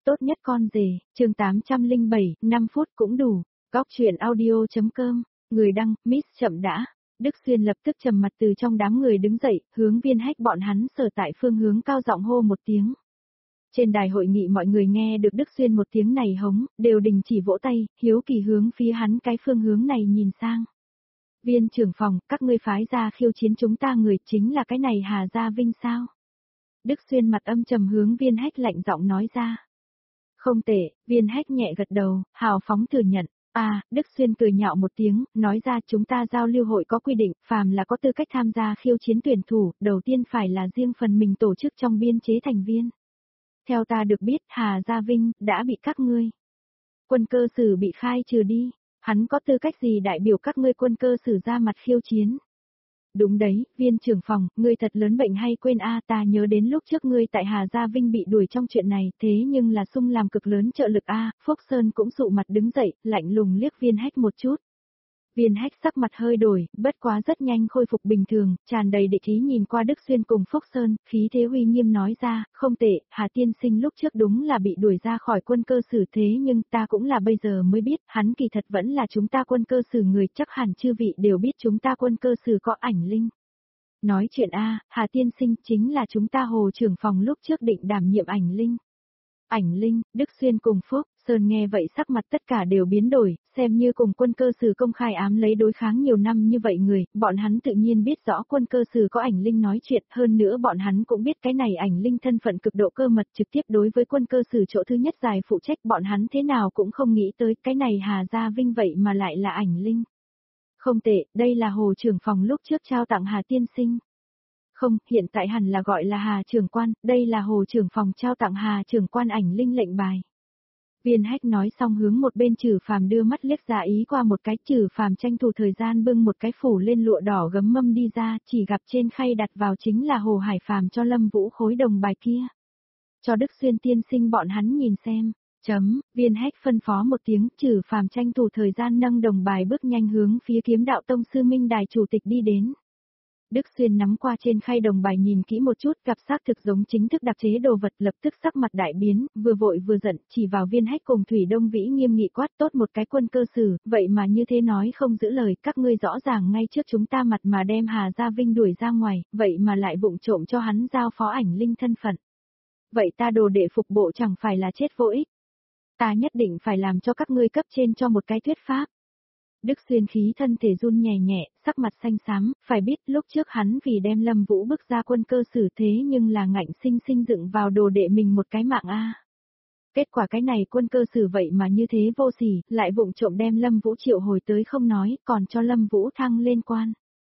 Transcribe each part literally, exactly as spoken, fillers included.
tốt nhất con rể, chương tám trăm lẻ bảy, năm phút cũng đủ. Góc truyện audio.com, người đăng, Miss chậm đã. Đức Xuyên lập tức trầm mặt từ trong đám người đứng dậy, hướng Viên Hách bọn hắn sở tại phương hướng cao giọng hô một tiếng. Trên đài hội nghị mọi người nghe được Đức Xuyên một tiếng này hống, đều đình chỉ vỗ tay, hiếu kỳ hướng phía hắn cái phương hướng này nhìn sang. Viên trưởng phòng, các ngươi phái ra khiêu chiến chúng ta người chính là cái này Hà Gia Vinh sao? Đức Xuyên mặt âm trầm hướng Viên Hách lạnh giọng nói ra. Không tệ, Viên Hách nhẹ gật đầu, hào phóng thừa nhận. À, Đức Xuyên cười nhạo một tiếng, nói ra chúng ta giao lưu hội có quy định, phàm là có tư cách tham gia khiêu chiến tuyển thủ, đầu tiên phải là riêng phần mình tổ chức trong biên chế thành viên. Theo ta được biết, Hà Gia Vinh đã bị các ngươi quân cơ sử bị khai trừ đi, hắn có tư cách gì đại biểu các ngươi quân cơ sử ra mặt khiêu chiến? Đúng đấy, Viên trưởng phòng, ngươi thật lớn bệnh hay quên a, ta nhớ đến lúc trước ngươi tại Hà Gia Vinh bị đuổi trong chuyện này, thế nhưng là sung làm cực lớn trợ lực a. Phúc Sơn cũng sụ mặt đứng dậy, lạnh lùng liếc Viên Hách một chút. Viên Hách sắc mặt hơi đổi, bất quá rất nhanh khôi phục bình thường, tràn đầy địch ý nhìn qua Đức Xuyên cùng Phúc Sơn, khí thế uy nghiêm nói ra, không tệ, Hà tiên sinh lúc trước đúng là bị đuổi ra khỏi quân cơ sử thế nhưng ta cũng là bây giờ mới biết, hắn kỳ thật vẫn là chúng ta quân cơ sử người, chắc hẳn chư vị đều biết chúng ta quân cơ sử có ảnh linh. Nói chuyện a, Hà tiên sinh chính là chúng ta Hồ trưởng phòng lúc trước định đảm nhiệm ảnh linh. Ảnh linh, Đức Xuyên cùng Phúc Sơn nghe vậy sắc mặt tất cả đều biến đổi, xem như cùng quân cơ sử công khai ám lấy đối kháng nhiều năm như vậy người, bọn hắn tự nhiên biết rõ quân cơ sử có ảnh linh nói chuyện, hơn nữa bọn hắn cũng biết cái này ảnh linh thân phận cực độ cơ mật trực tiếp đối với quân cơ sử chỗ thứ nhất dài phụ trách, bọn hắn thế nào cũng không nghĩ tới cái này Hà Gia Vinh vậy mà lại là ảnh linh. Không tệ, đây là Hồ trưởng phòng lúc trước trao tặng Hà tiên sinh. Không, hiện tại hẳn là gọi là Hà trưởng quan, đây là Hồ trưởng phòng trao tặng Hà trưởng quan ảnh linh lệnh bài. Viên Hách nói xong hướng một bên Trử Phàm đưa mắt liếc ra ý qua một cái, Trử Phàm tranh thủ thời gian bưng một cái phủ lên lụa đỏ gấm mâm đi ra, chỉ gặp trên khay đặt vào chính là Hồ Hải Phàm cho Lâm Vũ khối đồng bài kia. Cho Đức Xuyên tiên sinh bọn hắn nhìn xem. Chấm, Viên Hách phân phó một tiếng, Trử Phàm tranh thủ thời gian nâng đồng bài bước nhanh hướng phía Kiếm Đạo Tông sư Minh Đài chủ tịch đi đến. Đức Xuyên nắm qua trên khay đồng bài nhìn kỹ một chút, gặp xác thực giống chính thức đặc chế đồ vật, lập tức sắc mặt đại biến, vừa vội vừa giận, chỉ vào Viên Hách cùng Thủy Đông Vĩ nghiêm nghị quát, tốt một cái quân cơ sử, vậy mà như thế nói không giữ lời, các ngươi rõ ràng ngay trước chúng ta mặt mà đem Hà Gia Vinh đuổi ra ngoài, vậy mà lại vụng trộm cho hắn giao phó ảnh linh thân phận. Vậy ta đồ đệ phục bộ chẳng phải là chết vô ích. Ta nhất định phải làm cho các ngươi cấp trên cho một cái thuyết pháp. Đức Xuyên khí thân thể run nhẹ nhẹ, sắc mặt xanh xám, phải biết lúc trước hắn vì đem Lâm Vũ bước ra quân cơ sử thế nhưng là ngạnh sinh sinh dựng vào đồ đệ mình một cái mạng a. Kết quả cái này quân cơ sử vậy mà như thế vô sỉ, lại vụng trộm đem Lâm Vũ triệu hồi tới không nói, còn cho Lâm Vũ thăng lên quan.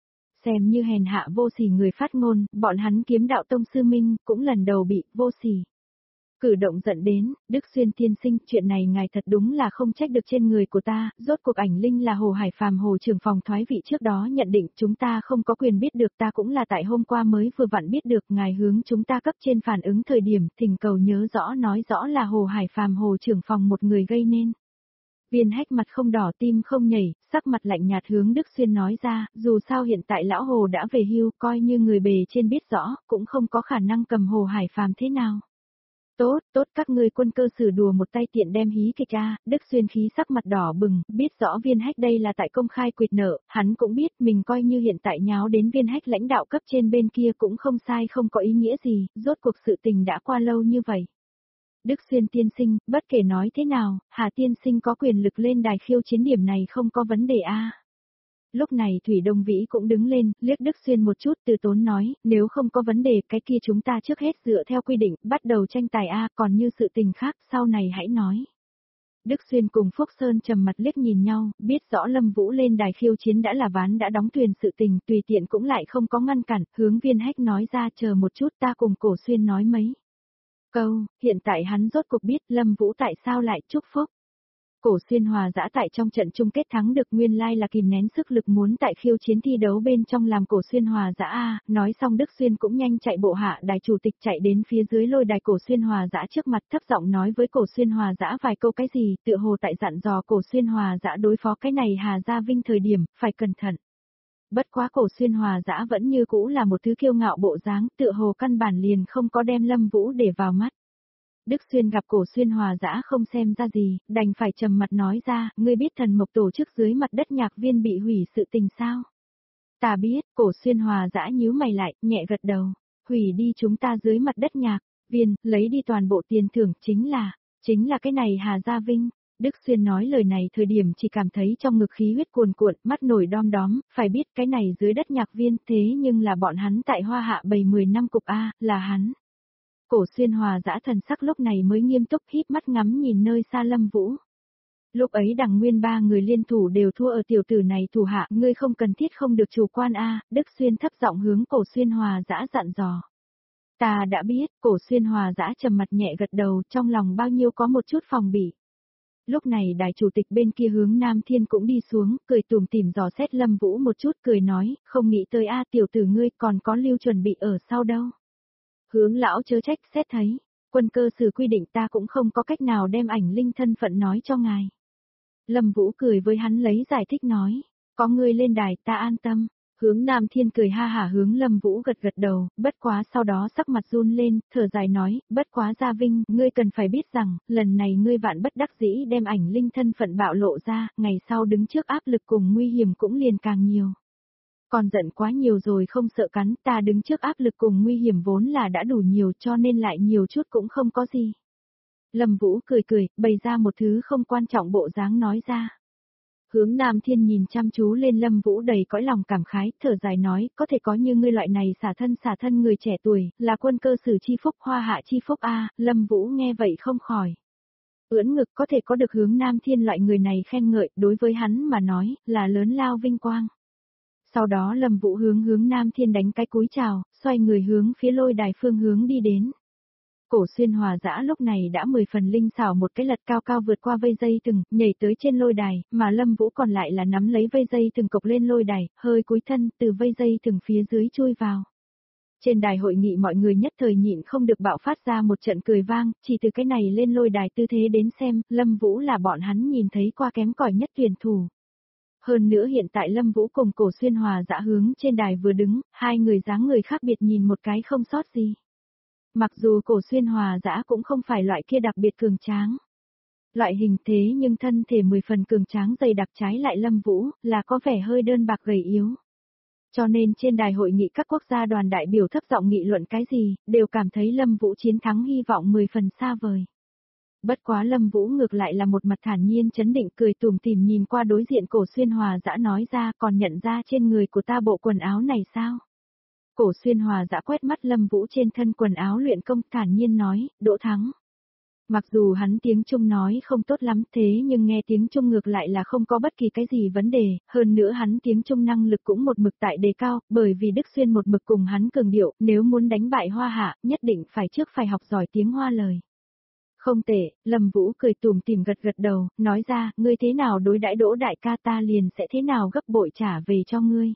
Xem như hèn hạ vô sỉ người phát ngôn, bọn hắn Kiếm Đạo Tông sư Minh cũng lần đầu bị vô sỉ. Cử động giận đến, Đức Xuyên tiên sinh, chuyện này ngài thật đúng là không trách được trên người của ta, rốt cuộc ảnh linh là Hồ Hải Phàm Hồ trưởng phòng thoái vị trước đó nhận định chúng ta không có quyền biết được, ta cũng là tại hôm qua mới vừa vặn biết được, ngài hướng chúng ta cấp trên phản ứng thời điểm, thỉnh cầu nhớ rõ nói rõ là Hồ Hải Phàm Hồ trưởng phòng một người gây nên. Viên Hách mặt không đỏ tim không nhảy, sắc mặt lạnh nhạt hướng Đức Xuyên nói ra, dù sao hiện tại lão Hồ đã về hưu, coi như người bề trên biết rõ, cũng không có khả năng cầm Hồ Hải Phàm thế nào. Tốt, tốt, các ngươi quân cơ sử đùa một tay tiện đem hí kịch ra, Đức Xuyên khí sắc mặt đỏ bừng, biết rõ Viên Hách đây là tại công khai quỵt nợ, hắn cũng biết mình coi như hiện tại nháo đến Viên Hách lãnh đạo cấp trên bên kia cũng không sai không có ý nghĩa gì, rốt cuộc sự tình đã qua lâu như vậy. Đức Xuyên tiên sinh, bất kể nói thế nào, Hà tiên sinh có quyền lực lên đài khiêu chiến điểm này không có vấn đề a. Lúc này Thủy Đông Vĩ cũng đứng lên, liếc Đức Xuyên một chút từ tốn nói, nếu không có vấn đề cái kia chúng ta trước hết dựa theo quy định, bắt đầu tranh tài a, còn như sự tình khác sau này hãy nói. Đức Xuyên cùng Phúc Sơn trầm mặt liếc nhìn nhau, biết rõ Lâm Vũ lên đài khiêu chiến đã là ván đã đóng thuyền sự tình, tùy tiện cũng lại không có ngăn cản, hướng Viên Hách nói ra chờ một chút ta cùng Cổ Xuyên nói mấy câu, hiện tại hắn rốt cuộc biết Lâm Vũ tại sao lại chúc phúc. Cổ Xuyên hòa dã tại trong trận chung kết thắng được nguyên lai là kìm nén sức lực muốn tại khiêu chiến thi đấu bên trong làm Cổ Xuyên hòa dã a, nói xong Đức Xuyên cũng nhanh chạy bộ hạ đài chủ tịch chạy đến phía dưới lôi đài Cổ Xuyên hòa dã trước mặt thấp giọng nói với Cổ Xuyên hòa dã vài câu cái gì, tựa hồ tại dặn dò Cổ Xuyên hòa dã đối phó cái này Hà Gia Vinh thời điểm, phải cẩn thận. Bất quá Cổ Xuyên hòa dã vẫn như cũ là một thứ kiêu ngạo bộ dáng, tựa hồ căn bản liền không có đem Lâm Vũ để vào mắt. Đức Xuyên gặp Cổ Xuyên Hòa Dã không xem ra gì, đành phải trầm mặt nói ra, ngươi biết thần mộc tổ chức dưới mặt đất nhạc viên bị hủy sự tình sao? Ta biết, Cổ Xuyên Hòa Dã nhíu mày lại, nhẹ gật đầu, hủy đi chúng ta dưới mặt đất nhạc viên, lấy đi toàn bộ tiền thưởng, chính là, chính là cái này Hà Gia Vinh. Đức Xuyên nói lời này thời điểm chỉ cảm thấy trong ngực khí huyết cuồn cuộn, mắt nổi đom đóm, phải biết cái này dưới đất nhạc viên thế nhưng là bọn hắn tại Hoa Hạ bầy mười năm cục A, là hắn. Cổ Xuyên Hòa Dã thần sắc lúc này mới nghiêm túc híp mắt ngắm nhìn nơi xa Lâm Vũ. Lúc ấy đằng nguyên ba người liên thủ đều thua ở tiểu tử này thủ hạ, ngươi không cần thiết không được chủ quan A, Đức Xuyên thấp giọng hướng Cổ Xuyên Hòa Dã dặn dò. Ta đã biết, Cổ Xuyên Hòa Dã trầm mặt nhẹ gật đầu, trong lòng bao nhiêu có một chút phòng bị. Lúc này đài chủ tịch bên kia hướng Nam Thiên cũng đi xuống, cười tủm tỉm dò xét Lâm Vũ một chút, cười nói, không nghĩ tới a tiểu tử ngươi còn có lưu chuẩn bị ở sau đâu. Hướng lão chớ trách, xét thấy, quân cơ sử quy định ta cũng không có cách nào đem ảnh linh thân phận nói cho ngài. Lâm Vũ cười với hắn lấy giải thích nói, có ngươi lên đài ta an tâm. Hướng Nam Thiên cười ha hả hướng Lâm Vũ gật gật đầu, bất quá sau đó sắc mặt run lên, thở dài nói, bất quá Gia Vinh, ngươi cần phải biết rằng, lần này ngươi vạn bất đắc dĩ đem ảnh linh thân phận bạo lộ ra, ngày sau đứng trước áp lực cùng nguy hiểm cũng liền càng nhiều. Còn giận quá nhiều rồi không sợ cắn, ta đứng trước áp lực cùng nguy hiểm vốn là đã đủ nhiều cho nên lại nhiều chút cũng không có gì. Lâm Vũ cười cười, bày ra một thứ không quan trọng bộ dáng nói ra. Hướng Nam Thiên nhìn chăm chú lên Lâm Vũ đầy cõi lòng cảm khái, thở dài nói, có thể có như ngươi loại này xả thân xả thân người trẻ tuổi, là quân cơ sử chi phúc Hoa Hạ chi phúc a. Lâm Vũ nghe vậy không khỏi ưỡn ngực, có thể có được Hướng Nam Thiên loại người này khen ngợi, đối với hắn mà nói, là lớn lao vinh quang. Sau đó Lâm Vũ hướng Hướng Nam Thiên đánh cái cúi chào, xoay người hướng phía lôi đài phương hướng đi đến. Cổ Xuyên Hòa Dã lúc này đã mười phần linh xảo một cái lật cao cao vượt qua vây dây từng, nhảy tới trên lôi đài, mà Lâm Vũ còn lại là nắm lấy vây dây từng cộc lên lôi đài, hơi cúi thân từ vây dây từng phía dưới chui vào. Trên đài hội nghị mọi người nhất thời nhịn không được bạo phát ra một trận cười vang, chỉ từ cái này lên lôi đài tư thế đến xem, Lâm Vũ là bọn hắn nhìn thấy qua kém cỏi nhất tuyển thủ. Hơn nữa hiện tại Lâm Vũ cùng Cổ Xuyên Hòa Dã hướng trên đài vừa đứng, hai người dáng người khác biệt nhìn một cái không sót gì. Mặc dù Cổ Xuyên Hòa Dã cũng không phải loại kia đặc biệt cường tráng. Loại hình thế nhưng thân thể mười phần cường tráng dày đặc, trái lại Lâm Vũ là có vẻ hơi đơn bạc gầy yếu. Cho nên trên đài hội nghị các quốc gia đoàn đại biểu thấp giọng nghị luận cái gì, đều cảm thấy Lâm Vũ chiến thắng hy vọng mười phần xa vời. Bất quá Lâm Vũ ngược lại là một mặt thản nhiên chấn định, cười tủm tỉm nhìn qua đối diện Cổ Xuyên Hòa Dã nói ra, còn nhận ra trên người của ta bộ quần áo này sao? Cổ Xuyên Hòa Dã quét mắt Lâm Vũ trên thân quần áo luyện công, thản nhiên nói, Đỗ Thắng. Mặc dù hắn tiếng Trung nói không tốt lắm thế nhưng nghe tiếng Trung ngược lại là không có bất kỳ cái gì vấn đề, hơn nữa hắn tiếng Trung năng lực cũng một mực tại đề cao, bởi vì Đức Xuyên một mực cùng hắn cường điệu, nếu muốn đánh bại Hoa Hạ, nhất định phải trước phải học giỏi tiếng Hoa lời. Không tệ, Lâm Vũ cười tủm tỉm gật gật đầu, nói ra, ngươi thế nào đối đãi Đỗ đại ca ta liền sẽ thế nào gấp bội trả về cho ngươi.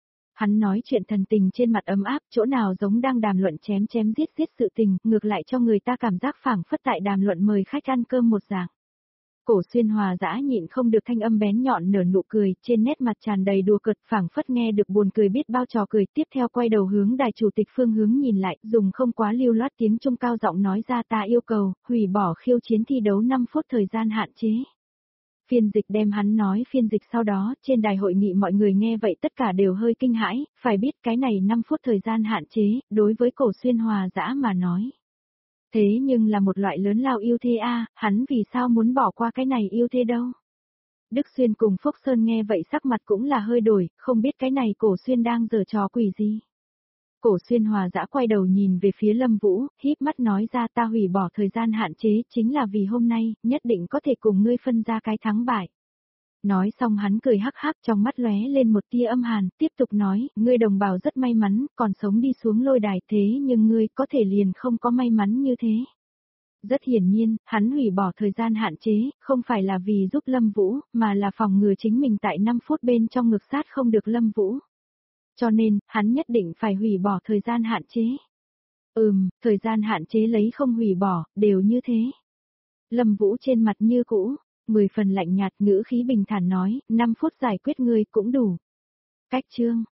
Hắn nói chuyện thần tình trên mặt ấm áp, chỗ nào giống đang đàm luận chém chém giết giết sự tình, ngược lại cho người ta cảm giác phảng phất tại đàm luận mời khách ăn cơm một dạng. Cổ Xuyên Hòa Dã nhịn không được thanh âm bén nhọn nở nụ cười, trên nét mặt tràn đầy đùa cợt, phảng phất nghe được buồn cười biết bao trò cười, tiếp theo quay đầu hướng đài chủ tịch phương hướng nhìn lại, dùng không quá lưu loát tiếng Trung cao giọng nói ra, ta yêu cầu hủy bỏ khiêu chiến thi đấu năm phút thời gian hạn chế. Phiên dịch đem hắn nói phiên dịch sau đó, trên đài hội nghị mọi người nghe vậy tất cả đều hơi kinh hãi, phải biết cái này năm phút thời gian hạn chế, đối với Cổ Xuyên Hòa Dã mà nói. Thế nhưng là một loại lớn lao ưu thế a, hắn vì sao muốn bỏ qua cái này ưu thế đâu. Đức Xuyên cùng Phúc Sơn nghe vậy sắc mặt cũng là hơi đổi, không biết cái này Cổ Xuyên đang giở trò quỷ gì. Cổ Xuyên Hòa Dã quay đầu nhìn về phía Lâm Vũ, híp mắt nói ra, ta hủy bỏ thời gian hạn chế chính là vì hôm nay, nhất định có thể cùng ngươi phân ra cái thắng bại. Nói xong hắn cười hắc hắc, trong mắt lóe lên một tia âm hàn, tiếp tục nói, ngươi đồng bào rất may mắn, còn sống đi xuống lôi đài, thế nhưng ngươi có thể liền không có may mắn như thế. Rất hiển nhiên, hắn hủy bỏ thời gian hạn chế, không phải là vì giúp Lâm Vũ, mà là phòng ngừa chính mình tại năm phút bên trong ngực sát không được Lâm Vũ. Cho nên, hắn nhất định phải hủy bỏ thời gian hạn chế. Ừm, thời gian hạn chế lấy không hủy bỏ, đều như thế. Lâm Vũ trên mặt như cũ, mười phần lạnh nhạt, ngữ khí bình thản nói, năm phút giải quyết ngươi cũng đủ. Cách chương.